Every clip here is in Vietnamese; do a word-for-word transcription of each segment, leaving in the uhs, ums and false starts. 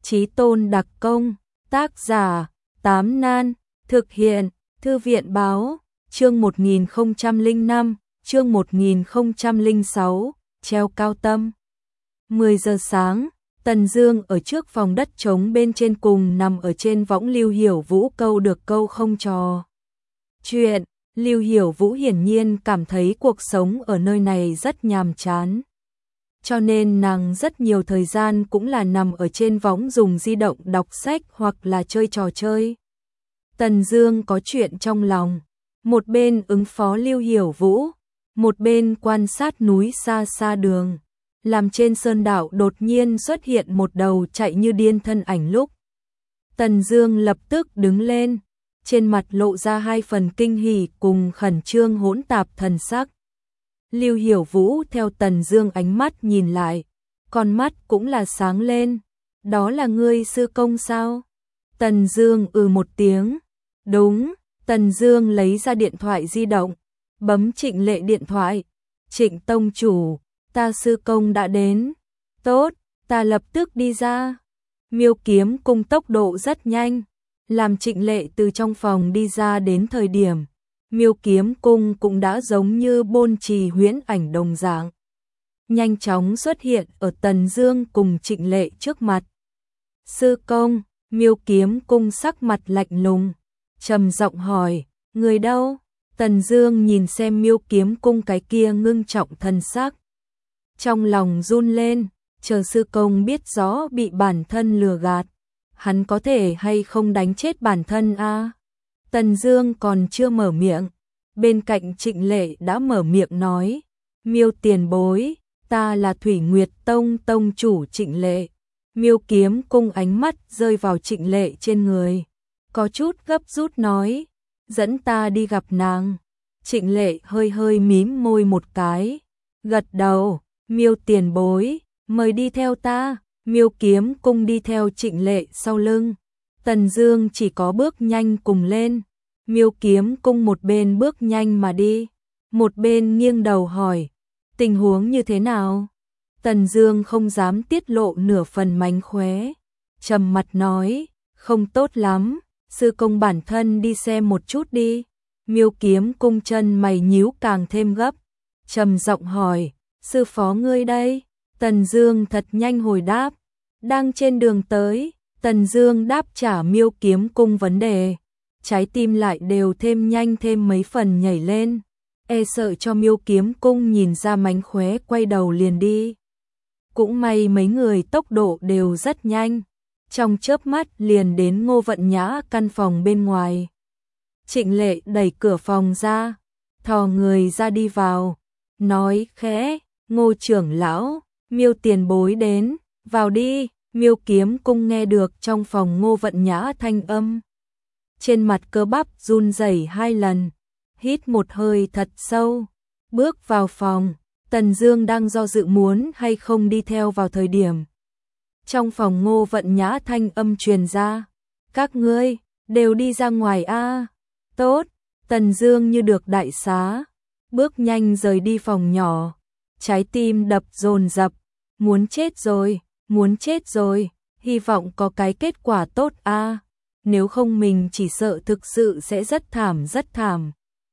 Chí tôn đặc công, tác giả, Tám Nan, thực hiện, Thư viện báo, chương một nghìn không trăm lẻ năm, chương một nghìn không trăm lẻ sáu, treo cao tâm. mười giờ sáng, Tần Dương ở trước phòng đất trống bên trên cùng nằm ở trên võng Lưu Hiểu Vũ câu được câu không trò chuyện. Lưu Hiểu Vũ hiển nhiên cảm thấy cuộc sống ở nơi này rất nhàm chán. Cho nên nàng rất nhiều thời gian cũng là nằm ở trên võng dùng di động đọc sách hoặc là chơi trò chơi. Tần Dương có chuyện trong lòng, một bên ứng phó Lưu Hiểu Vũ, một bên quan sát núi xa xa đường, làm trên sơn đảo đột nhiên xuất hiện một đầu chạy như điên thân ảnh lúc. Tần Dương lập tức đứng lên, trên mặt lộ ra hai phần kinh hỉ cùng khẩn trương hỗn tạp thần sắc. Lưu Hiểu Vũ theo Tần Dương ánh mắt nhìn lại, con mắt cũng là sáng lên. Đó là ngươi sư công sao? Tần Dương ừ một tiếng. Đúng. Tần Dương lấy ra điện thoại di động, bấm Trịnh Lệ điện thoại. Trịnh tông chủ, ta sư công đã đến. Tốt, ta lập tức đi ra. Miêu Kiếm Cung tốc độ rất nhanh, làm Trịnh Lệ từ trong phòng đi ra đến thời điểm, Miêu Kiếm Cung cũng đã giống như bôn trì huyễn ảnh đồng dạng, nhanh chóng xuất hiện ở Tần Dương cùng Trịnh Lệ trước mặt. Sư công, Miêu Kiếm Cung sắc mặt lạnh lùng, trầm giọng hỏi, người đâu? Tần Dương nhìn xem Miêu Kiếm Cung cái kia ngưng trọng thần sắc, trong lòng run lên, chờ sư công biết rõ bị bản thân lừa gạt, hắn có thể hay không đánh chết bản thân a? À? Tần Dương còn chưa mở miệng, bên cạnh Trịnh Lệ đã mở miệng nói, Miêu tiền bối, ta là Thủy Nguyệt Tông tông chủ Trịnh Lệ. Miêu Kiếm Cung ánh mắt rơi vào Trịnh Lệ trên người, có chút gấp rút nói, dẫn ta đi gặp nàng. Trịnh Lệ hơi hơi mím môi một cái, gật đầu, Miêu tiền bối, mời đi theo ta. Miêu Kiếm Cung đi theo Trịnh Lệ sau lưng. Tần Dương chỉ có bước nhanh cùng lên. Miêu Kiếm Cung một bên bước nhanh mà đi, một bên nghiêng đầu hỏi, tình huống như thế nào? Tần Dương không dám tiết lộ nửa phần mánh khóe, trầm mặt nói, không tốt lắm, sư công bản thân đi xem một chút đi. Miêu Kiếm Cung chân mày nhíu càng thêm gấp, trầm giọng hỏi, sư phó ngươi đây? Tần Dương thật nhanh hồi đáp, đang trên đường tới. Tần Dương đáp trả Miêu Kiếm Cung vấn đề, trái tim lại đều thêm nhanh thêm mấy phần nhảy lên, e sợ cho Miêu Kiếm Cung nhìn ra mánh khóe quay đầu liền đi. Cũng may mấy người tốc độ đều rất nhanh, trong chớp mắt liền đến Ngô Vận Nhã căn phòng bên ngoài. Trịnh Lệ đẩy cửa phòng ra, thò người ra đi vào, nói khẽ, Ngô trưởng lão, Miêu tiền bối đến, vào đi. Miêu Kiếm Cung nghe được trong phòng Ngô Vận Nhã thanh âm, trên mặt cơ bắp run rẩy hai lần, hít một hơi thật sâu, bước vào phòng. Tần Dương đang do dự muốn hay không đi theo vào thời điểm, trong phòng Ngô Vận Nhã thanh âm truyền ra, các ngươi đều đi ra ngoài a. À? Tốt. Tần Dương như được đại xá, bước nhanh rời đi phòng nhỏ, trái tim đập dồn dập, muốn chết rồi. Muốn chết rồi, hy vọng có cái kết quả tốt a, à, nếu không mình chỉ sợ thực sự sẽ rất thảm rất thảm.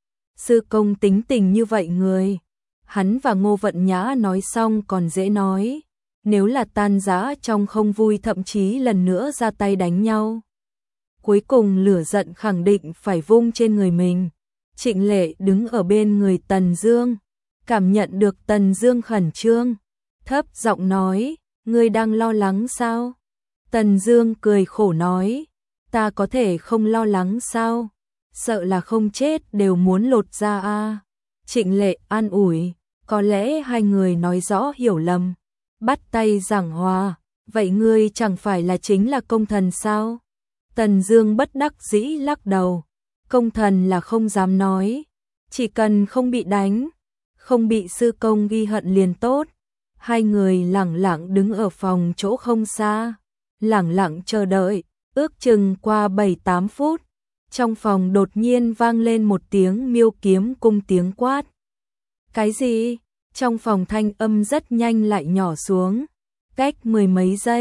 Sư công tính tình như vậy người, hắn và Ngô Vận Nhã nói xong còn dễ nói, nếu là tan rã trong không vui thậm chí lần nữa ra tay đánh nhau, cuối cùng lửa giận khẳng định phải vung trên người mình. Trịnh Lệ đứng ở bên người Tần Dương, cảm nhận được Tần Dương khẩn trương, thấp giọng nói, ngươi đang lo lắng sao? Tần Dương cười khổ nói, ta có thể không lo lắng sao? Sợ là không chết đều muốn lột ra a. À. Trịnh Lệ an ủi, có lẽ hai người nói rõ hiểu lầm, bắt tay giảng hòa, vậy ngươi chẳng phải là chính là công thần sao? Tần Dương bất đắc dĩ lắc đầu, công thần là không dám nói, chỉ cần không bị đánh, không bị sư công ghi hận liền tốt. Hai người lẳng lặng đứng ở phòng chỗ không xa, lẳng lặng chờ đợi, ước chừng qua bảy tám phút, trong phòng đột nhiên vang lên một tiếng Miêu Kiếm Cung tiếng quát. Cái gì? Trong phòng thanh âm rất nhanh lại nhỏ xuống, cách mười mấy giây,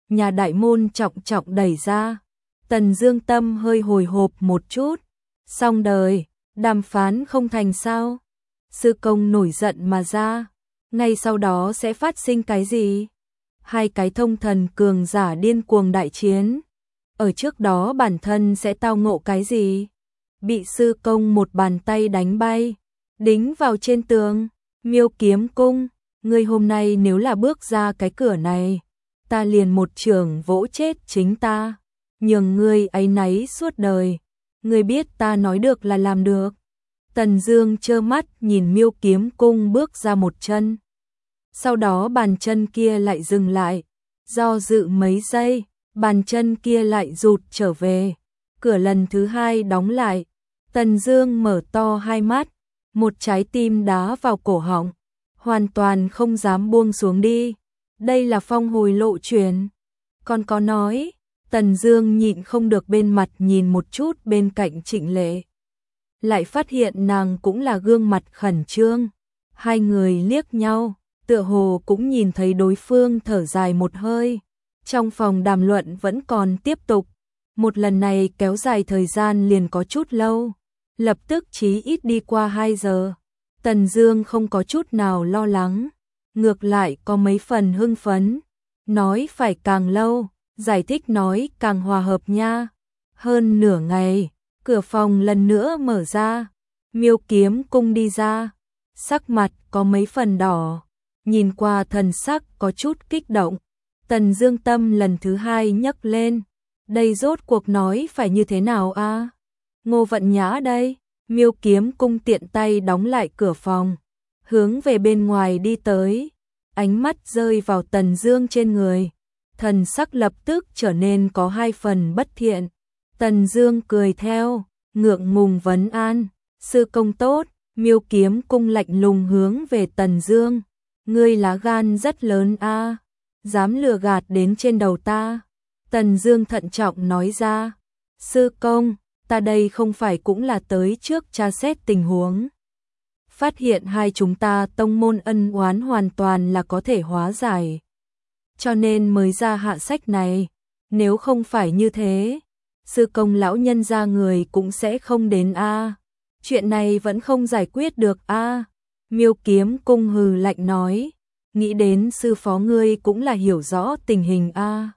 nhà đại môn trọng trọng đẩy ra. Tần Dương tâm hơi hồi hộp một chút. Xong đời, đàm phán không thành sao? Sư công nổi giận mà ra. Ngay sau đó sẽ phát sinh cái gì? Hai cái thông thần cường giả điên cuồng đại chiến. Ở trước đó bản thân sẽ tao ngộ cái gì? Bị sư công một bàn tay đánh bay, đính vào trên tường. Miêu Kiếm Cung, ngươi hôm nay nếu là bước ra cái cửa này, ta liền một chưởng vỗ chết chính ta, nhường ngươi áy náy suốt đời. Ngươi biết ta nói được là làm được. Tần Dương trơ mắt nhìn Miêu Kiếm Cung bước ra một chân. Sau đó bàn chân kia lại dừng lại, do dự mấy giây, bàn chân kia lại rụt trở về. Cửa lần thứ hai đóng lại. Tần Dương mở to hai mắt, một trái tim đá vào cổ họng, hoàn toàn không dám buông xuống đi. Đây là phong hồi lộ truyền. Còn có nói, Tần Dương nhịn không được bên mặt nhìn một chút bên cạnh Trịnh Lệ. Lại phát hiện nàng cũng là gương mặt khẩn trương. Hai người liếc nhau, tựa hồ cũng nhìn thấy đối phương thở dài một hơi. Trong phòng đàm luận vẫn còn tiếp tục. Một lần này kéo dài thời gian liền có chút lâu. Lập tức chí ít đi qua hai giờ. Tần Dương không có chút nào lo lắng, ngược lại có mấy phần hưng phấn. Nói phải càng lâu, giải thích nói càng hòa hợp nha. Hơn nửa ngày, cửa phòng lần nữa mở ra. Miêu Kiếm Cung đi ra, sắc mặt có mấy phần đỏ, nhìn qua thần sắc có chút kích động. Tần Dương tâm lần thứ hai nhấc lên. Đây rốt cuộc nói phải như thế nào a? À? Ngô Vận Nhã đây. Miêu Kiếm Cung tiện tay đóng lại cửa phòng, hướng về bên ngoài đi tới. Ánh mắt rơi vào Tần Dương trên người, thần sắc lập tức trở nên có hai phần bất thiện. Tần Dương cười theo, ngượng ngùng vấn an, sư công tốt. Miêu Kiếm Cung lạnh lùng hướng về Tần Dương, ngươi lá gan rất lớn a, à, dám lừa gạt đến trên đầu ta. Tần Dương thận trọng nói ra, sư công, ta đây không phải cũng là tới trước tra xét tình huống. Phát hiện hai chúng ta tông môn ân oán hoàn toàn là có thể hóa giải. Cho nên mới ra hạ sách này, nếu không phải như thế, sư công lão nhân gia người cũng sẽ không đến a. À. Chuyện này vẫn không giải quyết được a. À. Miêu Kiếm Cung hừ lạnh nói, nghĩ đến sư phó ngươi cũng là hiểu rõ tình hình a. À.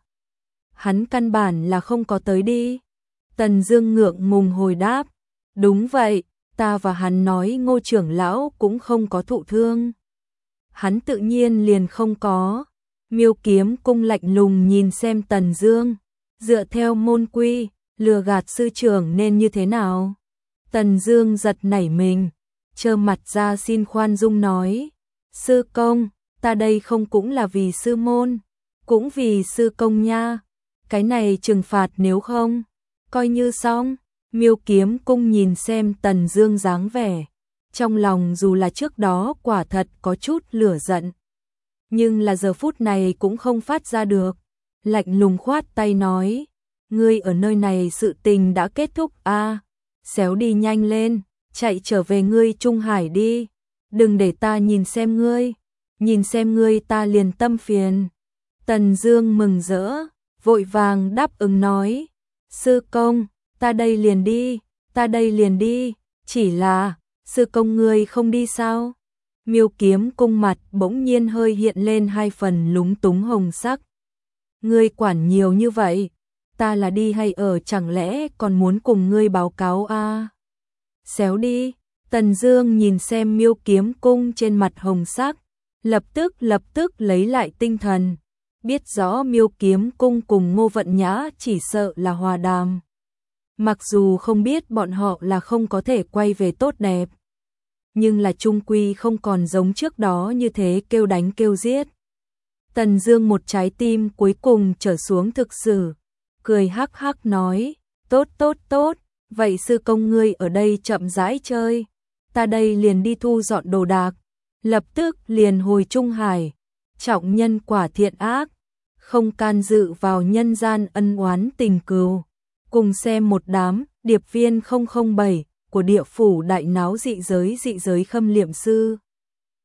Hắn căn bản là không có tới đi. Tần Dương ngượng ngùng hồi đáp, đúng vậy, ta và hắn nói Ngô trưởng lão cũng không có thụ thương. Hắn tự nhiên liền không có. Miêu Kiếm Cung lạnh lùng nhìn xem Tần Dương, dựa theo môn quy, lừa gạt sư trưởng nên như thế nào? Tần Dương giật nảy mình, trơ mặt ra xin khoan dung nói, sư công, ta đây không cũng là vì sư môn, cũng vì sư công nha. Cái này trừng phạt nếu không, coi như xong. Miêu Kiếm Cung nhìn xem Tần Dương dáng vẻ, trong lòng dù là trước đó quả thật có chút lửa giận, nhưng là giờ phút này cũng không phát ra được. Lạnh lùng khoát tay nói, ngươi ở nơi này sự tình đã kết thúc a, à, xéo đi nhanh lên, chạy trở về ngươi Trung Hải đi, đừng để ta nhìn xem ngươi, nhìn xem ngươi ta liền tâm phiền. Tần Dương mừng rỡ, vội vàng đáp ứng nói, sư công, ta đây liền đi, ta đây liền đi, chỉ là, sư công ngươi không đi sao? Miêu Kiếm Cung mặt bỗng nhiên hơi hiện lên hai phần lúng túng hồng sắc. Ngươi quản nhiều như vậy, ta là đi hay ở, chẳng lẽ còn muốn cùng ngươi báo cáo a? À? Xéo đi. Tần Dương nhìn xem Miêu Kiếm Cung trên mặt hồng sắc, lập tức lập tức lấy lại tinh thần, biết rõ Miêu Kiếm Cung cùng Ngô Vận Nhã chỉ sợ là hòa đàm. Mặc dù không biết bọn họ là không có thể quay về tốt đẹp, nhưng là chung quy không còn giống trước đó như thế kêu đánh kêu giết. Tần Dương một trái tim cuối cùng trở xuống thực sự, cười hắc hắc nói, tốt tốt tốt, vậy sư công ngươi ở đây chậm rãi chơi, ta đây liền đi thu dọn đồ đạc, lập tức liền hồi Trung Hải, trọng nhân quả thiện ác, không can dự vào nhân gian ân oán tình cừu. Cùng xem một đám điệp viên không không bảy của địa phủ đại náo dị giới dị giới khâm liệm sư.